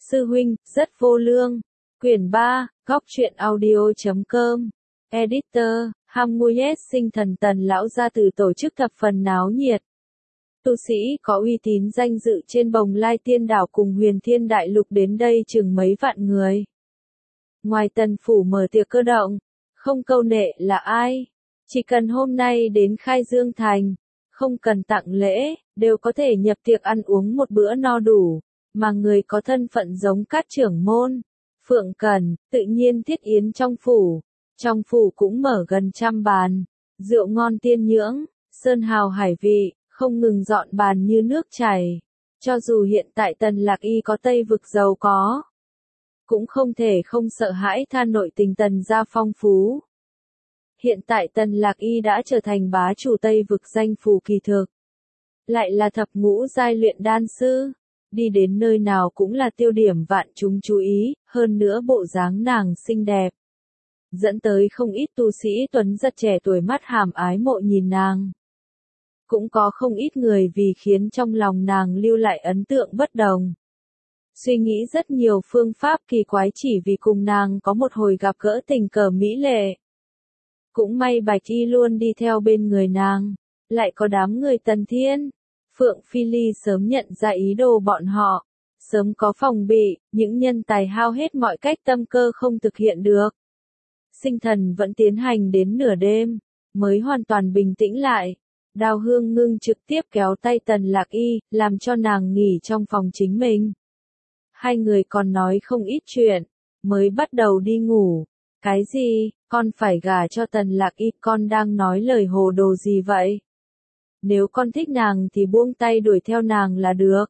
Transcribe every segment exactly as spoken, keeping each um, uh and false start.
Sư huynh, rất vô lương. Quyển ba, góc truyện audio chấm com. Editor, Hamuyes sinh thần Tần lão gia tử tổ chức thập phần náo nhiệt. Tu sĩ có uy tín danh dự trên bồng lai tiên đảo cùng huyền thiên đại lục đến đây chừng mấy vạn người. Ngoài Tần phủ mở tiệc cơ động, không câu nệ là ai. Chỉ cần hôm nay đến Khai Dương Thành, không cần tặng lễ, đều có thể nhập tiệc ăn uống một bữa no đủ, mà người có thân phận giống các trưởng môn, Phượng Cẩn, tự nhiên thiết yến trong phủ. Trong phủ cũng mở gần trăm bàn, rượu ngon tiên nhưỡng, sơn hào hải vị, không ngừng dọn bàn như nước chảy. Cho dù hiện tại Tần Lạc Y có Tây vực giàu có, cũng không thể không sợ hãi than nội tình Tần gia phong phú. Hiện tại Tần Lạc Y đã trở thành bá chủ Tây vực danh phù kỳ thực. Lại là thập ngũ giai luyện đan sư, đi đến nơi nào cũng là tiêu điểm vạn chúng chú ý, hơn nữa bộ dáng nàng xinh đẹp. Dẫn tới không ít tu sĩ tuấn giật trẻ tuổi mắt hàm ái mộ nhìn nàng. Cũng có không ít người vì khiến trong lòng nàng lưu lại ấn tượng bất đồng. Suy nghĩ rất nhiều phương pháp kỳ quái chỉ vì cùng nàng có một hồi gặp gỡ tình cờ mỹ lệ. Cũng may Bạch Y luôn đi theo bên người nàng, lại có đám người Tần Thiên, Phượng Phi Ly sớm nhận ra ý đồ bọn họ, sớm có phòng bị, những nhân tài hao hết mọi cách tâm cơ không thực hiện được. Sinh thần vẫn tiến hành đến nửa đêm, mới hoàn toàn bình tĩnh lại. Đào Hương Ngưng trực tiếp kéo tay Tần Lạc Y, làm cho nàng nghỉ trong phòng chính mình. Hai người còn nói không ít chuyện, mới bắt đầu đi ngủ. Cái gì, con phải gả cho Tần Lạc Y, con đang nói lời hồ đồ gì vậy? Nếu con thích nàng thì buông tay đuổi theo nàng là được.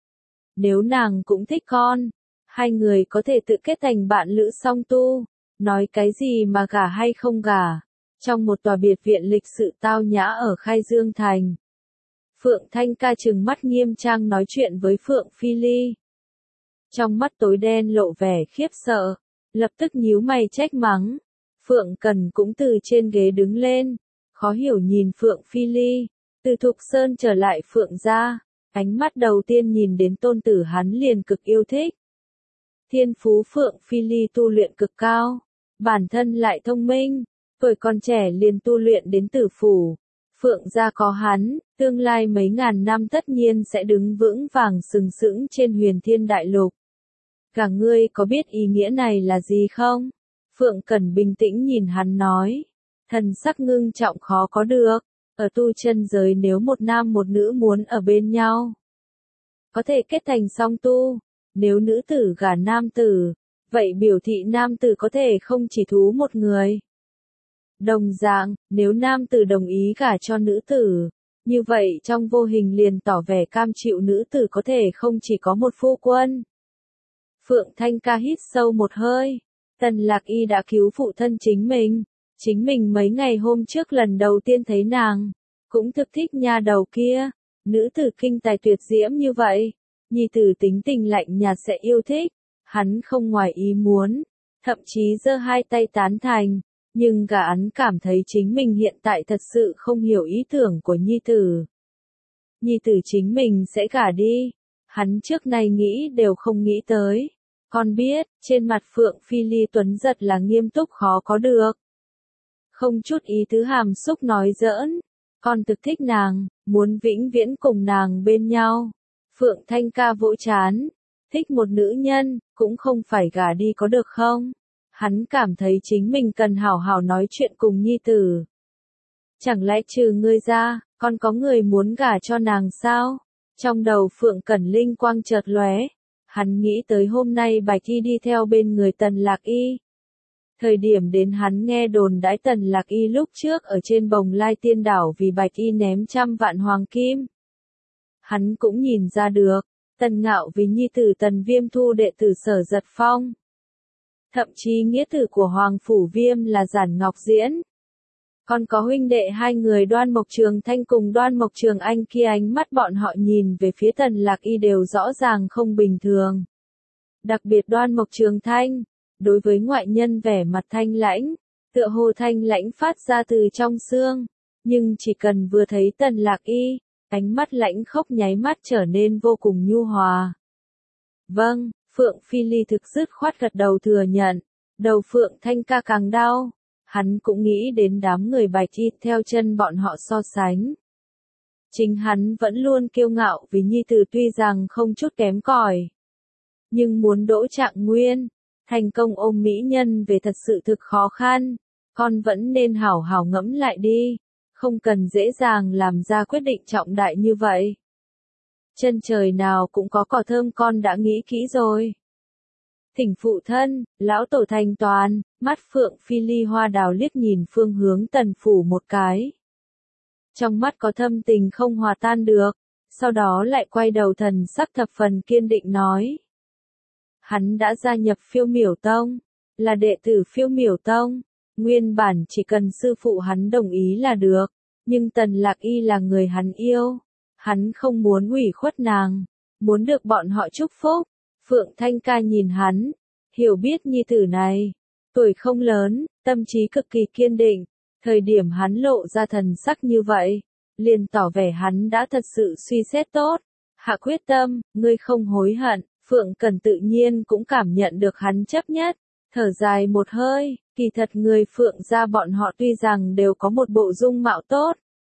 Nếu nàng cũng thích con, hai người có thể tự kết thành bạn lữ song tu. Nói cái gì mà gả hay không gả. Trong một tòa biệt viện lịch sự tao nhã ở Khai Dương Thành, Phượng Thanh Ca trừng mắt nghiêm trang nói chuyện với Phượng Phi Ly. Trong mắt tối đen lộ vẻ khiếp sợ, lập tức nhíu mày trách mắng. Phượng Cần cũng từ trên ghế đứng lên, khó hiểu nhìn Phượng Phi Ly. Từ Thục Sơn trở lại Phượng gia, ánh mắt đầu tiên nhìn đến tôn tử hắn liền cực yêu thích. Thiên phú Phượng Phi Ly tu luyện cực cao, bản thân lại thông minh, tuổi còn trẻ liền tu luyện đến tử phủ. Phượng gia có hắn, tương lai mấy ngàn năm tất nhiên sẽ đứng vững vàng sừng sững trên huyền thiên đại lục. Cả ngươi có biết ý nghĩa này là gì không? Phượng Cẩn bình tĩnh nhìn hắn nói, thần sắc ngưng trọng khó có được. Ở tu chân giới nếu một nam một nữ muốn ở bên nhau, có thể kết thành song tu. Nếu nữ tử gả nam tử, vậy biểu thị nam tử có thể không chỉ thú một người. Đồng dạng, nếu nam tử đồng ý gả cho nữ tử, như vậy trong vô hình liền tỏ vẻ cam chịu nữ tử có thể không chỉ có một phu quân. Phượng Thanh Ca hít sâu một hơi, Tần Lạc Y đã cứu phụ thân chính mình. Chính mình mấy ngày hôm trước lần đầu tiên thấy nàng, cũng thực thích nha đầu kia, nữ tử kinh tài tuyệt diễm như vậy, nhi tử tính tình lạnh nhạt sẽ yêu thích, hắn không ngoài ý muốn, thậm chí giơ hai tay tán thành, nhưng gã hắn cảm thấy chính mình hiện tại thật sự không hiểu ý tưởng của nhi tử. Nhi tử chính mình sẽ gả đi, hắn trước nay nghĩ đều không nghĩ tới, con biết, trên mặt Phượng Phi Ly tuấn giật là nghiêm túc khó có được. Không chút ý tứ hàm xúc nói giỡn, con thực thích nàng, muốn vĩnh viễn cùng nàng bên nhau. Phượng Thanh Ca vỗ chán, thích một nữ nhân, cũng không phải gả đi có được không? Hắn cảm thấy chính mình cần hảo hảo nói chuyện cùng nhi tử. Chẳng lẽ trừ ngươi ra, còn có người muốn gả cho nàng sao? Trong đầu Phượng Cẩn linh quang chợt lóe, hắn nghĩ tới hôm nay Bạch Y đi theo bên người Tần Lạc Y. Thời điểm đến hắn nghe đồn đãi Tần Lạc Y lúc trước ở trên bồng lai tiên đảo vì Bạch Y ném trăm vạn hoàng kim. Hắn cũng nhìn ra được, Tần Ngạo vì nhi tử Tần Viêm thu đệ tử Sở Giật Phong. Thậm chí nghĩa tử của Hoàng Phủ Viêm là Giản Ngọc Diễn. Còn có huynh đệ hai người Đoan Mộc Trường Thanh cùng Đoan Mộc Trường Anh kia, ánh mắt bọn họ nhìn về phía Tần Lạc Y đều rõ ràng không bình thường. Đặc biệt Đoan Mộc Trường Thanh, đối với ngoại nhân vẻ mặt thanh lãnh, tựa hồ thanh lãnh phát ra từ trong xương, nhưng chỉ cần vừa thấy Tần Lạc Y, ánh mắt lãnh khốc nháy mắt trở nên vô cùng nhu hòa. Vâng, Phượng Phi Ly thực dứt khoát gật đầu thừa nhận, đầu Phượng Thanh Ca càng đau, hắn cũng nghĩ đến đám người bạch y theo chân bọn họ so sánh. Chính hắn vẫn luôn kiêu ngạo vì nhi tử tuy rằng không chút kém cỏi, nhưng muốn đỗ Trạng Nguyên, thành công ôm mỹ nhân về thật sự thực khó khăn, con vẫn nên hảo hảo ngẫm lại đi, không cần dễ dàng làm ra quyết định trọng đại như vậy. Chân trời nào cũng có cỏ thơm con đã nghĩ kỹ rồi. Thỉnh phụ thân, lão tổ thành toàn, mắt Phượng Phi Ly hoa đào liếc nhìn phương hướng Tần phủ một cái. Trong mắt có thâm tình không hòa tan được, sau đó lại quay đầu thần sắc thập phần kiên định nói. Hắn đã gia nhập Phiêu Miểu Tông, là đệ tử Phiêu Miểu Tông, nguyên bản chỉ cần sư phụ hắn đồng ý là được, nhưng Tần Lạc Y là người hắn yêu, hắn không muốn ủy khuất nàng, muốn được bọn họ chúc phúc. Phượng Thanh Ca nhìn hắn, hiểu biết nhi tử này, tuổi không lớn, tâm trí cực kỳ kiên định, thời điểm hắn lộ ra thần sắc như vậy, liền tỏ vẻ hắn đã thật sự suy xét tốt, hạ quyết tâm, ngươi không hối hận. Phượng Cần tự nhiên cũng cảm nhận được hắn chấp nhất, thở dài một hơi, kỳ thật người Phượng gia bọn họ tuy rằng đều có một bộ dung mạo tốt,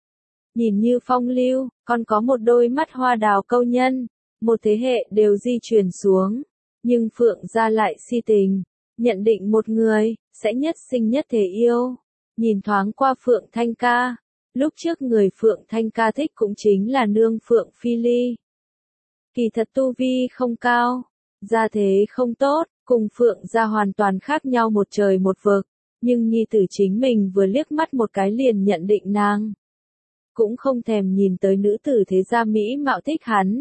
nhìn như phong lưu, còn có một đôi mắt hoa đào câu nhân, một thế hệ đều di truyền xuống, nhưng Phượng gia lại si tình, nhận định một người, sẽ nhất sinh nhất thể yêu. Nhìn thoáng qua Phượng Thanh Ca, lúc trước người Phượng Thanh Ca thích cũng chính là nương Phượng Phi Ly. Kỳ thật tu vi không cao, gia thế không tốt, cùng Phượng gia hoàn toàn khác nhau một trời một vực, nhưng nhi tử chính mình vừa liếc mắt một cái liền nhận định nàng. Cũng không thèm nhìn tới nữ tử thế gia mỹ mạo thích hắn.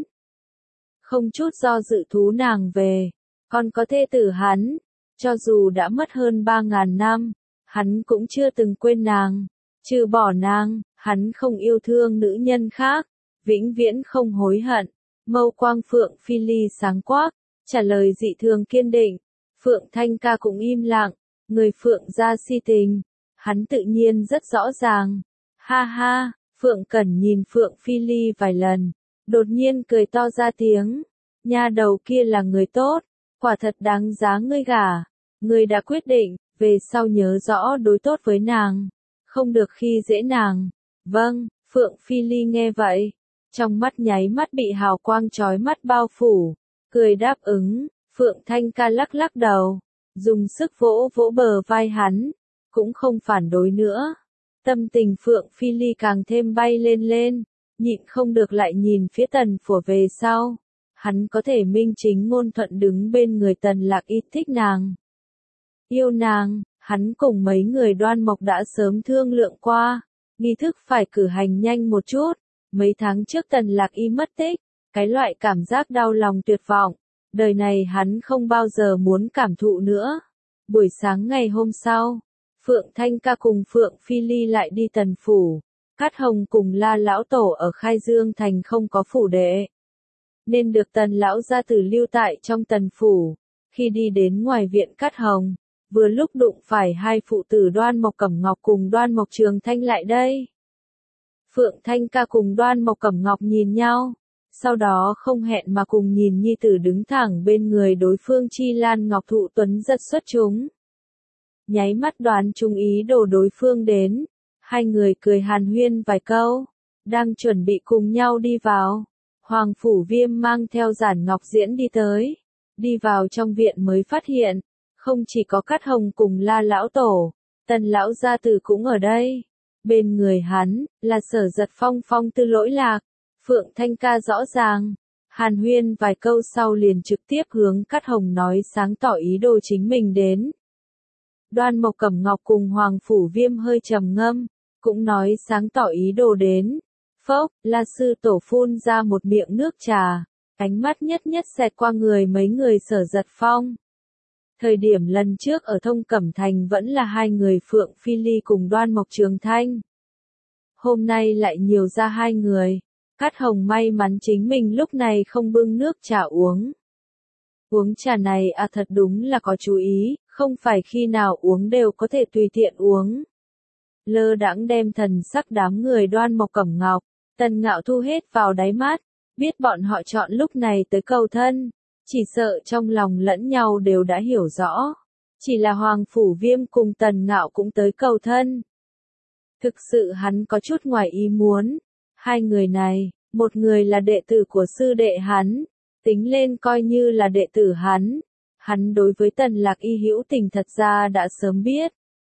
Không chút do dự thú nàng về, còn có thê tử hắn, cho dù đã mất hơn ba ngàn năm, hắn cũng chưa từng quên nàng, trừ bỏ nàng, hắn không yêu thương nữ nhân khác, vĩnh viễn không hối hận. Mâu quang Phượng Phi Ly sáng quắc, trả lời dị thường kiên định. Phượng Thanh Ca cũng im lặng, người Phượng gia si tình, hắn tự nhiên rất rõ ràng. Ha ha, Phượng Cẩn nhìn Phượng Phi Ly vài lần, đột nhiên cười to ra tiếng, nha đầu kia là người tốt, quả thật đáng giá ngươi gả, ngươi đã quyết định, về sau nhớ rõ đối tốt với nàng, không được khi dễ nàng. Vâng, Phượng Phi Ly nghe vậy, trong mắt nháy mắt bị hào quang chói mắt bao phủ, cười đáp ứng. Phượng Thanh Ca lắc lắc đầu, dùng sức vỗ vỗ bờ vai hắn, cũng không phản đối nữa. Tâm tình Phượng Phi Ly càng thêm bay lên lên, nhịn không được lại nhìn phía Tần phủ về sau. Hắn có thể minh chính ngôn thuận đứng bên người Tần Lạc Y thích nàng, yêu nàng, hắn cùng mấy người Đoan Mộc đã sớm thương lượng qua, nghi thức phải cử hành nhanh một chút. Mấy tháng trước Tần Lạc Y mất tích, cái loại cảm giác đau lòng tuyệt vọng, đời này hắn không bao giờ muốn cảm thụ nữa. Buổi sáng ngày hôm sau, Phượng Thanh Ca cùng Phượng Phi Ly lại đi Tần phủ, Cát Hồng cùng La lão tổ ở Khai Dương thành không có phủ đệ, nên được Tần lão gia tử lưu tại trong Tần phủ. Khi đi đến ngoài viện Cát Hồng, vừa lúc đụng phải hai phụ tử Đoan Mộc Cẩm Ngọc cùng Đoan Mộc Trường Thanh lại đây. Phượng Thanh Ca cùng Đoan Mộc Cẩm Ngọc nhìn nhau, sau đó không hẹn mà cùng nhìn nhi tử đứng thẳng bên người đối phương Chi Lan Ngọc Thụ Tuấn giật xuất chúng. Nháy mắt đoán chung ý đồ đối phương đến, hai người cười hàn huyên vài câu, đang chuẩn bị cùng nhau đi vào. Hoàng Phủ Viêm mang theo Giản Ngọc Diễn đi tới, đi vào trong viện mới phát hiện, không chỉ có Cát Hồng cùng La lão tổ, Tần lão gia tử cũng ở đây. Bên người hắn, là Sở Giật Phong phong tư lỗi lạc. Phượng Thanh Ca rõ ràng, hàn huyên vài câu sau liền trực tiếp hướng Cát Hồng nói sáng tỏ ý đồ chính mình đến. Đoan Mộc Cẩm Ngọc cùng Hoàng Phủ Viêm hơi trầm ngâm, cũng nói sáng tỏ ý đồ đến. Phốc, La sư tổ phun ra một miệng nước trà, ánh mắt nhất nhất xẹt qua người mấy người Sở Giật Phong. Thời điểm lần trước ở Thông Cẩm Thành vẫn là hai người Phượng Phi Ly cùng Đoan Mộc Trường Thanh. Hôm nay lại nhiều ra hai người. Cát Hồng may mắn chính mình lúc này không bưng nước trà uống. Uống trà này à thật đúng là có chú ý, không phải khi nào uống đều có thể tùy tiện uống. Lơ đãng đem thần sắc đám người Đoan Mộc Cẩm Ngọc, Tần Ngạo Thu hết vào đáy mắt, biết bọn họ chọn lúc này tới cầu thân, Chỉ sợ trong lòng lẫn nhau đều đã hiểu rõ. Chỉ là Hoàng Phủ Viêm cùng Tần Ngạo cũng tới cầu thân. Thực sự hắn có chút ngoài ý muốn. Hai người này, một người là đệ tử của sư đệ hắn, tính lên coi như là đệ tử hắn. Hắn đối với Tần Lạc Y hữu tình thật ra đã sớm biết.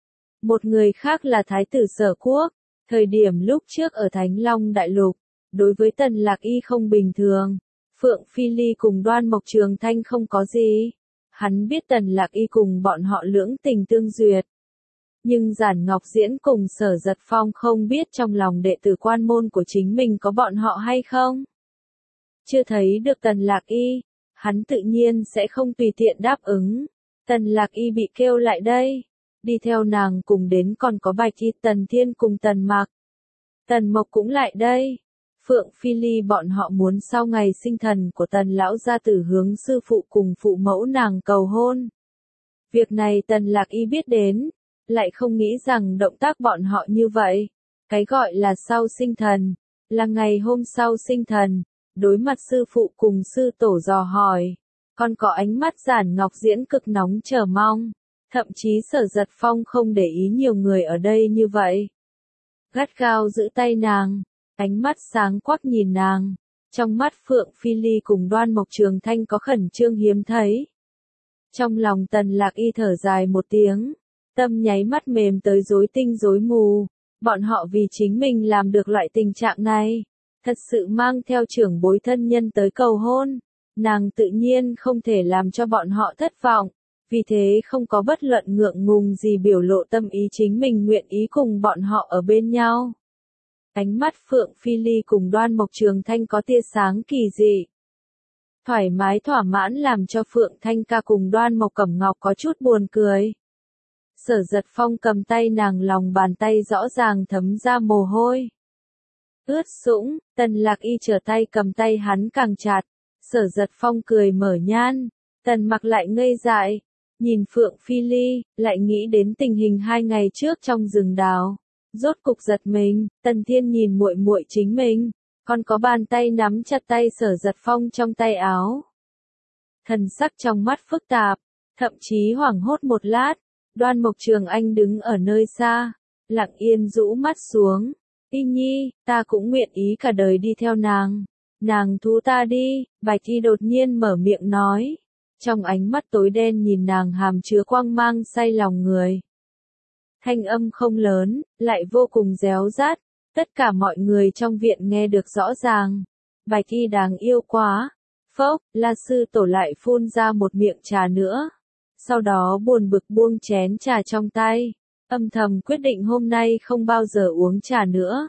Một người khác là Thái tử Sở Quốc, thời điểm lúc trước ở Thánh Long Đại Lục, đối với Tần Lạc Y không bình thường. Phượng Phi Ly cùng Đoan Mộc Trường Thanh không có gì. Hắn biết Tần Lạc Y cùng bọn họ lưỡng tình tương duyệt. Nhưng Giản Ngọc Diễn cùng Sở Giật Phong không biết trong lòng đệ tử quan môn của chính mình có bọn họ hay không. Chưa thấy được Tần Lạc Y, hắn tự nhiên sẽ không tùy tiện đáp ứng. Tần Lạc Y bị kêu lại đây. Đi theo nàng cùng đến còn có Bạch Y Tần Thiên cùng Tần Mạc. Tần Mộc cũng lại đây. Phượng Phi Ly bọn họ muốn sau ngày sinh thần của Tần lão gia tử hướng sư phụ cùng phụ mẫu nàng cầu hôn. Việc này Tần Lạc Y biết đến, lại không nghĩ rằng động tác bọn họ như vậy. Cái gọi là sau sinh thần, là ngày hôm sau sinh thần, đối mặt sư phụ cùng sư tổ dò hỏi. Còn có ánh mắt Giản Ngọc Diễn cực nóng chờ mong, thậm chí Sở Giật Phong không để ý nhiều người ở đây như vậy. Gắt gao giữ tay nàng. Ánh mắt sáng quắc nhìn nàng, trong mắt Phượng Phi Ly cùng Đoan Mộc Trường Thanh có khẩn trương hiếm thấy. Trong lòng Tần Lạc Y thở dài một tiếng, tâm nháy mắt mềm tới rối tinh rối mù, bọn họ vì chính mình làm được loại tình trạng này, thật sự mang theo trưởng bối thân nhân tới cầu hôn, nàng tự nhiên không thể làm cho bọn họ thất vọng, vì thế không có bất luận ngượng ngùng gì biểu lộ tâm ý chính mình nguyện ý cùng bọn họ ở bên nhau. Ánh mắt Phượng Phi Ly cùng Đoan Mộc Trường Thanh có tia sáng kỳ dị. Thoải mái thỏa mãn làm cho Phượng Thanh Ca cùng Đoan Mộc Cẩm Ngọc có chút buồn cười. Sở Giật Phong cầm tay nàng, lòng bàn tay rõ ràng thấm ra mồ hôi. Ướt sũng, Tần Lạc Y trở tay cầm tay hắn càng chặt. Sở Giật Phong cười mở nhan, Tần Mặc lại ngây dại, nhìn Phượng Phi Ly, lại nghĩ đến tình hình hai ngày trước trong rừng đào. Rốt cục giật mình, Tần Thiên nhìn muội muội chính mình, còn có bàn tay nắm chặt tay Sở Giật Phong trong tay áo. Thần sắc trong mắt phức tạp, thậm chí hoảng hốt một lát, Đoan Mộc Trường Anh đứng ở nơi xa, lặng yên rũ mắt xuống. Y Nhi, ta cũng nguyện ý cả đời đi theo nàng. Nàng thú ta đi, Bạch Y đột nhiên mở miệng nói. Trong ánh mắt tối đen nhìn nàng hàm chứa quang mang say lòng người. Thanh âm không lớn, lại vô cùng réo rát, tất cả mọi người trong viện nghe được rõ ràng. Bạch Y đáng yêu quá. Phốc, La sư tổ lại phun ra một miệng trà nữa. Sau đó buồn bực buông chén trà trong tay, âm thầm quyết định hôm nay không bao giờ uống trà nữa.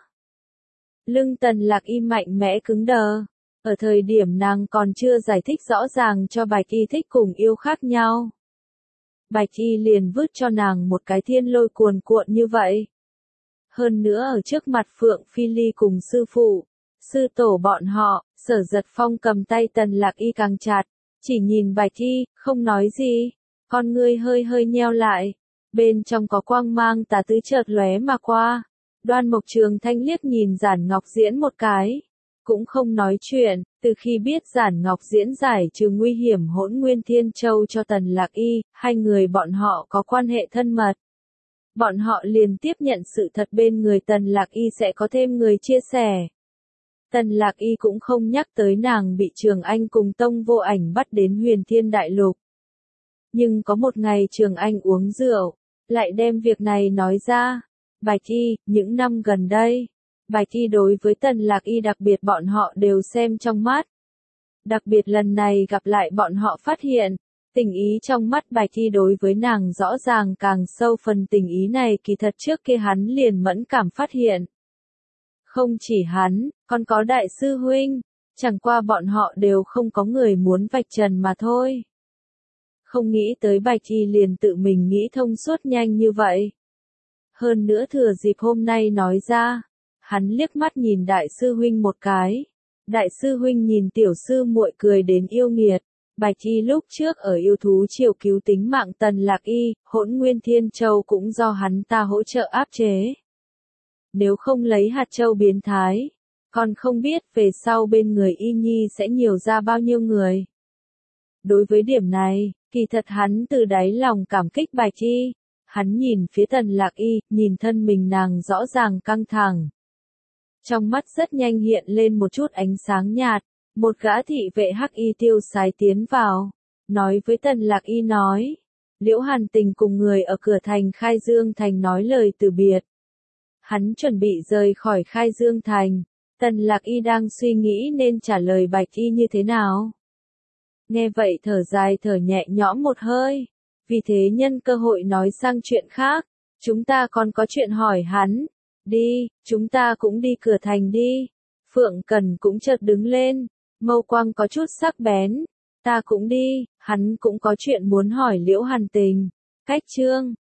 Lưng Tần Lạc Y mạnh mẽ cứng đờ. Ở thời điểm nàng còn chưa giải thích rõ ràng cho Bạch Y thích cùng yêu khác nhau. Bạch Y liền vứt cho nàng một cái thiên lôi cuồn cuộn như vậy. Hơn nữa ở trước mặt Phượng Phi Ly cùng sư phụ, sư tổ bọn họ, Sở Giật Phong cầm tay Tần Lạc Y càng chặt, chỉ nhìn Bạch Y, không nói gì, con ngươi hơi hơi nheo lại, bên trong có quang mang tà tứ chợt lóe mà qua. Đoan Mộc Trường Thanh liếc nhìn Giản Ngọc Diễn một cái, cũng không nói chuyện, từ khi biết Giản Ngọc Diễn giải trừ nguy hiểm Hỗn Nguyên Thiên Châu cho Tần Lạc Y, hai người bọn họ có quan hệ thân mật. Bọn họ liền tiếp nhận sự thật bên người Tần Lạc Y sẽ có thêm người chia sẻ. Tần Lạc Y cũng không nhắc tới nàng bị Trường Anh cùng Tông Vô Ảnh bắt đến Huyền Thiên Đại Lục. Nhưng có một ngày Trường Anh uống rượu, lại đem việc này nói ra. Bạch Y, những năm gần đây, Bạch Y đối với Tần Lạc Y đặc biệt bọn họ đều xem trong mắt. Đặc biệt lần này gặp lại bọn họ phát hiện, tình ý trong mắt Bạch Y đối với nàng rõ ràng càng sâu, phần tình ý này kỳ thật trước kia hắn liền mẫn cảm phát hiện. Không chỉ hắn, còn có đại sư huynh, chẳng qua bọn họ đều không có người muốn vạch trần mà thôi. Không nghĩ tới Bạch Y liền tự mình nghĩ thông suốt nhanh như vậy. Hơn nữa thừa dịp hôm nay nói ra, hắn liếc mắt nhìn đại sư huynh một cái. Đại sư huynh nhìn tiểu sư muội cười đến yêu nghiệt. Bạch Y lúc trước ở yêu thú triều cứu tính mạng Tần Lạc Y, Hỗn Nguyên Thiên Châu cũng do hắn ta hỗ trợ áp chế. Nếu không lấy hạt châu biến thái, còn không biết về sau bên người Y Nhi sẽ nhiều ra bao nhiêu người. Đối với điểm này, kỳ thật hắn từ đáy lòng cảm kích Bạch Y. Hắn nhìn phía Tần Lạc Y, nhìn thân mình nàng rõ ràng căng thẳng. Trong mắt rất nhanh hiện lên một chút ánh sáng nhạt, một gã thị vệ hắc y tiêu sái tiến vào, nói với Tần Lạc Y nói. Liễu Hàn Tình cùng người ở cửa thành Khai Dương Thành nói lời từ biệt. Hắn chuẩn bị rời khỏi Khai Dương Thành, Tần Lạc Y đang suy nghĩ nên trả lời Bạch Y như thế nào. Nghe vậy thở dài thở nhẹ nhõm một hơi, vì thế nhân cơ hội nói sang chuyện khác, chúng ta còn có chuyện hỏi hắn, đi, chúng ta cũng đi cửa thành đi. Phượng Cần cũng chợt đứng lên, mâu quang có chút sắc bén, ta cũng đi, hắn cũng có chuyện muốn hỏi Liễu Hàn Tình. Cách chương